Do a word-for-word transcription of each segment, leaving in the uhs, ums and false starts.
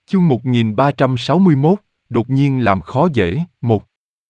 Chương một nghìn ba trăm sáu mươi mốt, đột nhiên làm khó dễ, một.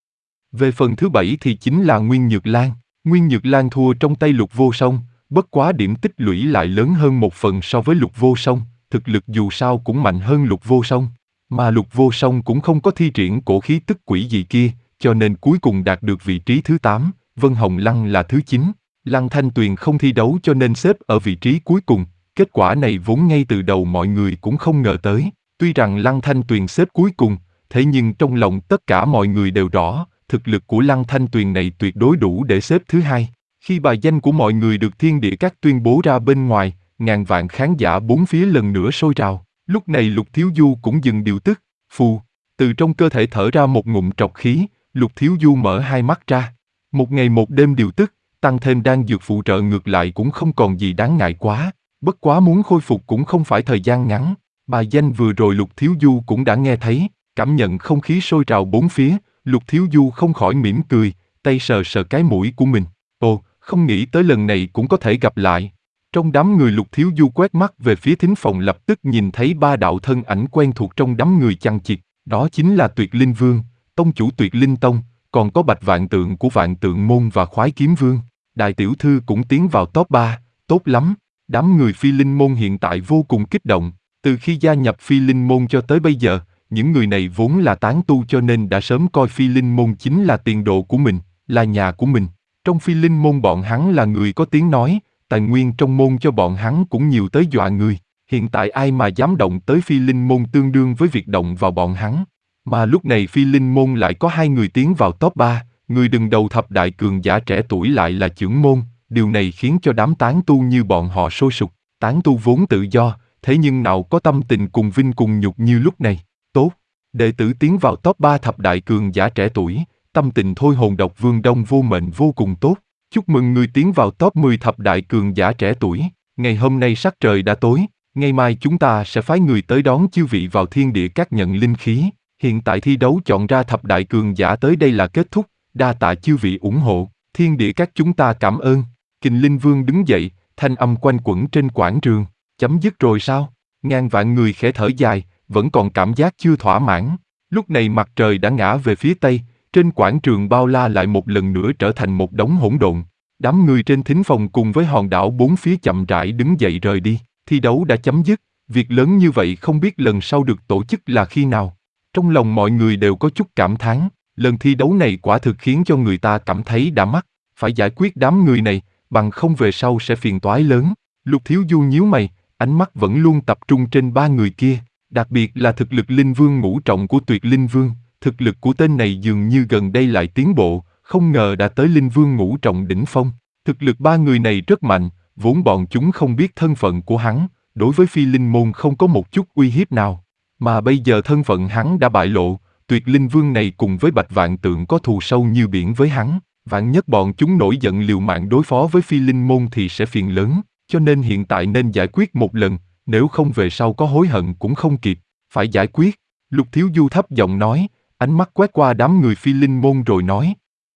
Về phần thứ bảy thì chính là Nguyên Nhược Lan. Nguyên Nhược Lan thua trong tay Lục Vô Song, bất quá điểm tích lũy lại lớn hơn một phần so với Lục Vô Song, thực lực dù sao cũng mạnh hơn Lục Vô Song. Mà Lục Vô Song cũng không có thi triển cổ khí tức quỷ gì kia, cho nên cuối cùng đạt được vị trí thứ tám, Vân Hồng Lăng là thứ chín. Lăng Thanh Tuyền không thi đấu cho nên xếp ở vị trí cuối cùng, kết quả này vốn ngay từ đầu mọi người cũng không ngờ tới. Tuy rằng Lăng Thanh Tuyền xếp cuối cùng, thế nhưng trong lòng tất cả mọi người đều rõ, thực lực của Lăng Thanh Tuyền này tuyệt đối đủ để xếp thứ hai. Khi bài danh của mọi người được Thiên Địa Các tuyên bố ra bên ngoài, ngàn vạn khán giả bốn phía lần nữa sôi trào. Lúc này Lục Thiếu Du cũng dừng điều tức, phù, từ trong cơ thể thở ra một ngụm trọc khí, Lục Thiếu Du mở hai mắt ra. Một ngày một đêm điều tức, tăng thêm đan dược phụ trợ ngược lại cũng không còn gì đáng ngại quá, bất quá muốn khôi phục cũng không phải thời gian ngắn. Bài danh vừa rồi Lục Thiếu Du cũng đã nghe thấy, cảm nhận không khí sôi trào bốn phía, Lục Thiếu Du không khỏi mỉm cười, tay sờ sờ cái mũi của mình. Ồ, không nghĩ tới lần này cũng có thể gặp lại. Trong đám người Lục Thiếu Du quét mắt về phía thính phòng lập tức nhìn thấy ba đạo thân ảnh quen thuộc trong đám người chằng chịt, đó chính là Tuyệt Linh Vương, tông chủ Tuyệt Linh Tông, còn có Bạch Vạn Tượng của Vạn Tượng Môn và Khoái Kiếm Vương. Đại tiểu thư cũng tiến vào top ba, tốt lắm. Đám người Phi Linh Môn hiện tại vô cùng kích động. Từ khi gia nhập Phi Linh Môn cho tới bây giờ, những người này vốn là tán tu cho nên đã sớm coi Phi Linh Môn chính là tiền đồ của mình, là nhà của mình. Trong Phi Linh Môn bọn hắn là người có tiếng nói, tài nguyên trong môn cho bọn hắn cũng nhiều tới dọa người. Hiện tại ai mà dám động tới Phi Linh Môn tương đương với việc động vào bọn hắn. Mà lúc này Phi Linh Môn lại có hai người tiến vào top ba, người đứng đầu thập đại cường giả trẻ tuổi lại là trưởng môn, điều này khiến cho đám tán tu như bọn họ sôi sục. Tán tu vốn tự do, thế nhưng nào có tâm tình cùng vinh cùng nhục như lúc này. Tốt, đệ tử tiến vào top ba thập đại cường giả trẻ tuổi, tâm tình thôi hồn độc Vương Đông vô mệnh vô cùng tốt. Chúc mừng người tiến vào top mười thập đại cường giả trẻ tuổi. Ngày hôm nay sắc trời đã tối, ngày mai chúng ta sẽ phái người tới đón chư vị vào Thiên Địa Các nhận linh khí. Hiện tại thi đấu chọn ra thập đại cường giả tới đây là kết thúc, đa tạ chư vị ủng hộ. Thiên Địa Các chúng ta cảm ơn. Kình Linh Vương đứng dậy, thanh âm quanh quẩn trên quảng trường. Chấm dứt rồi sao? Ngàn vạn người khẽ thở dài, vẫn còn cảm giác chưa thỏa mãn. Lúc này mặt trời đã ngã về phía tây, trên quảng trường bao la lại một lần nữa trở thành một đống hỗn độn. Đám người trên thính phòng cùng với hòn đảo bốn phía chậm rãi đứng dậy rời đi. Thi đấu đã chấm dứt, việc lớn như vậy không biết lần sau được tổ chức là khi nào. Trong lòng mọi người đều có chút cảm thán, lần thi đấu này quả thực khiến cho người ta cảm thấy đã mắc, phải giải quyết đám người này, bằng không về sau sẽ phiền toái lớn. Lục Thiếu Du nhíu mày, ánh mắt vẫn luôn tập trung trên ba người kia, đặc biệt là thực lực Linh Vương ngũ trọng của Tuyệt Linh Vương, thực lực của tên này dường như gần đây lại tiến bộ, không ngờ đã tới Linh Vương ngũ trọng đỉnh phong. Thực lực ba người này rất mạnh, vốn bọn chúng không biết thân phận của hắn, đối với Phi Linh Môn không có một chút uy hiếp nào. Mà bây giờ thân phận hắn đã bại lộ, Tuyệt Linh Vương này cùng với Bạch Vạn Tượng có thù sâu như biển với hắn, vạn nhất bọn chúng nổi giận liều mạng đối phó với Phi Linh Môn thì sẽ phiền lớn, cho nên hiện tại nên giải quyết một lần, nếu không về sau có hối hận cũng không kịp, phải giải quyết. Lục Thiếu Du thấp giọng nói, ánh mắt quét qua đám người Phi Linh Môn rồi nói.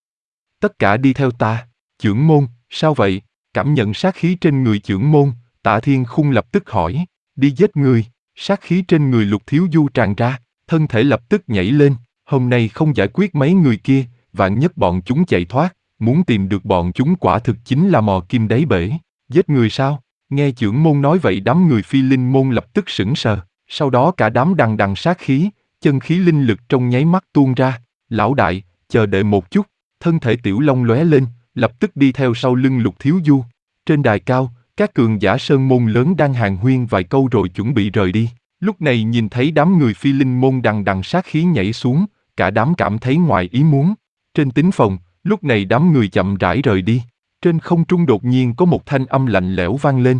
Tất cả đi theo ta. Chưởng môn, sao vậy? Cảm nhận sát khí trên người chưởng môn, Tạ Thiên Khung lập tức hỏi, đi giết người. Sát khí trên người Lục Thiếu Du tràn ra, thân thể lập tức nhảy lên, hôm nay không giải quyết mấy người kia, vạn nhất bọn chúng chạy thoát, muốn tìm được bọn chúng quả thực chính là mò kim đáy bể. Giết người sao? Nghe chưởng môn nói vậy đám người Phi Linh Môn lập tức sững sờ, sau đó cả đám đằng đằng sát khí, chân khí linh lực trong nháy mắt tuôn ra. Lão đại, chờ đợi một chút, thân thể Tiểu Long lóe lên, lập tức đi theo sau lưng Lục Thiếu Du. Trên đài cao, các cường giả sơn môn lớn đang hàn huyên vài câu rồi chuẩn bị rời đi. Lúc này nhìn thấy đám người Phi Linh Môn đằng đằng sát khí nhảy xuống, cả đám cảm thấy ngoài ý muốn. Trên tính phòng, lúc này đám người chậm rãi rời đi. Trên không trung đột nhiên có một thanh âm lạnh lẽo vang lên.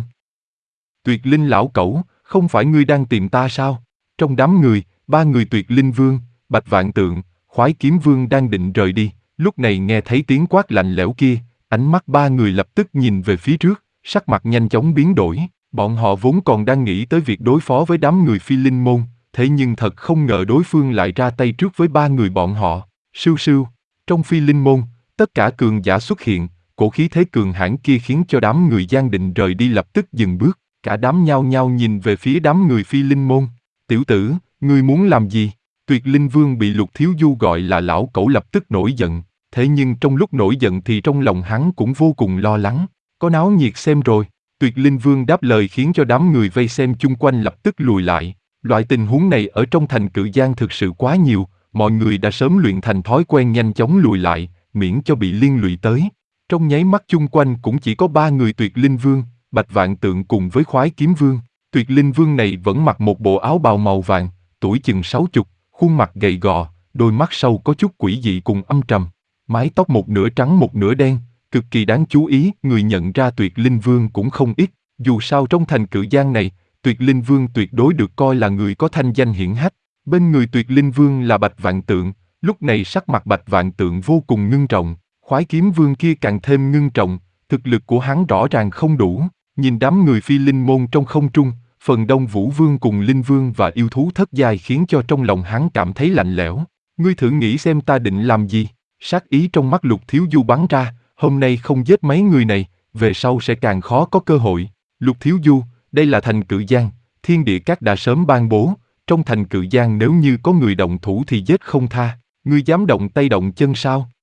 Tuyệt Linh lão cẩu, không phải ngươi đang tìm ta sao? Trong đám người, ba người Tuyệt Linh Vương, Bạch Vạn Tượng, Khoái Kiếm Vương đang định rời đi. Lúc này nghe thấy tiếng quát lạnh lẽo kia, ánh mắt ba người lập tức nhìn về phía trước, sắc mặt nhanh chóng biến đổi. Bọn họ vốn còn đang nghĩ tới việc đối phó với đám người Phi Linh Môn, thế nhưng thật không ngờ đối phương lại ra tay trước với ba người bọn họ. Sưu sưu, trong Phi Linh Môn, tất cả cường giả xuất hiện, cổ khí thế cường hãn kia khiến cho đám người Giang Định rời đi lập tức dừng bước, cả đám nhao nhao nhìn về phía đám người Phi Linh Môn. Tiểu tử, Ngươi muốn làm gì? Tuyệt Linh Vương bị Lục Thiếu Du gọi là lão cẩu lập tức nổi giận, thế nhưng trong lúc nổi giận thì trong lòng hắn cũng vô cùng lo lắng. Có náo nhiệt xem rồi. Tuyệt Linh Vương đáp lời khiến cho đám người vây xem chung quanh lập tức lùi lại. Loại tình huống này ở trong thành Cự Giang thực sự quá nhiều, mọi người đã sớm luyện thành thói quen nhanh chóng lùi lại, miễn cho bị liên lụy tới. Trong nháy mắt chung quanh cũng chỉ có ba người Tuyệt Linh Vương, Bạch Vạn Tượng cùng với Khoái Kiếm Vương. Tuyệt Linh Vương này vẫn mặc một bộ áo bào màu vàng, tuổi chừng sáu chục, khuôn mặt gầy gò, đôi mắt sâu có chút quỷ dị cùng âm trầm. Mái tóc một nửa trắng một nửa đen, cực kỳ đáng chú ý, người nhận ra Tuyệt Linh Vương cũng không ít. Dù sao trong thành Cự Giang này, Tuyệt Linh Vương tuyệt đối được coi là người có thanh danh hiển hách. Bên người Tuyệt Linh Vương là Bạch Vạn Tượng, lúc này sắc mặt Bạch Vạn Tượng vô cùng ngưng trọng. Khoái Kiếm Vương kia càng thêm ngưng trọng, thực lực của hắn rõ ràng không đủ. Nhìn đám người phi linh môn trong không trung, phần đông Vũ Vương cùng Linh Vương và yêu thú thất giai khiến cho trong lòng hắn cảm thấy lạnh lẽo. Ngươi thử nghĩ xem ta định làm gì? Sát ý trong mắt Lục Thiếu Du bắn ra, hôm nay không giết mấy người này, về sau sẽ càng khó có cơ hội. Lục Thiếu Du, đây là thành Cự Giang, Thiên Địa Các đã sớm ban bố, trong thành Cự Giang nếu như có người động thủ thì giết không tha. Ngươi dám động tay động chân sao?